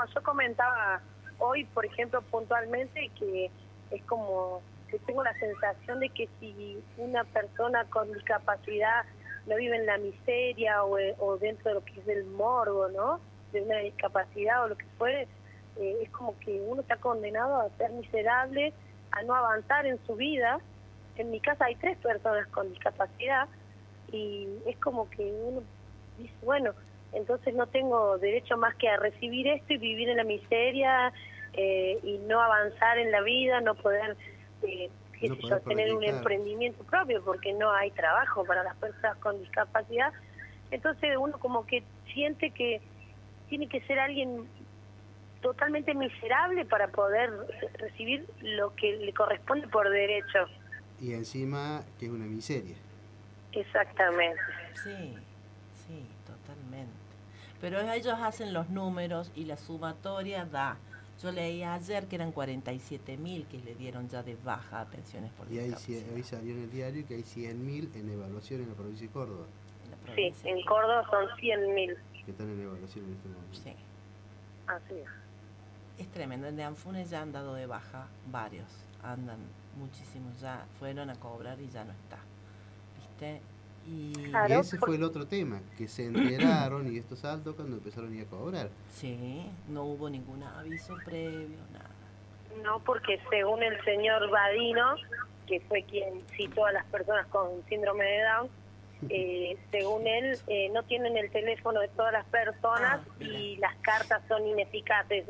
yo comentaba hoy, por ejemplo, puntualmente, que es como que tengo la sensación de que si una persona con discapacidad no vive en la miseria o dentro de lo que es el morbo, ¿no?, de una discapacidad o lo que fuere, es como que uno está condenado a ser miserable, a no avanzar en su vida. En mi casa hay 3 personas con discapacidad y es como que uno dice, bueno, entonces no tengo derecho más que a recibir esto y vivir en la miseria y no avanzar en la vida, no poder, tener un emprendimiento propio porque no hay trabajo para las personas con discapacidad. Entonces uno como que siente que tiene que ser alguien totalmente miserable para poder recibir lo que le corresponde por derecho. Y encima que es una miseria. Exactamente. Sí, sí, totalmente. Pero ellos hacen los números y la sumatoria da. Yo leí ayer que eran 47.000 que le dieron ya de baja a pensiones por Y discapacidad. ahí salió en el diario que hay 100.000 en evaluación en la provincia de Córdoba. En la Sí, provincia. en Córdoba son 100.000. Que están en evaluación en este momento. Sí, Así es. es tremendo. En de Anfunes ya han dado de baja varios. Andan muchísimos, ya fueron a cobrar y ya no está. ¿Viste? Y Claro, ese fue el otro tema, que se enteraron y estos saltos cuando empezaron a ir a cobrar. Sí, no hubo ningún aviso previo, nada. no, porque según el señor Badino, que fue quien citó a las personas con síndrome de Down, según él, no tienen el teléfono de todas las personas Mira. y las cartas son ineficaces.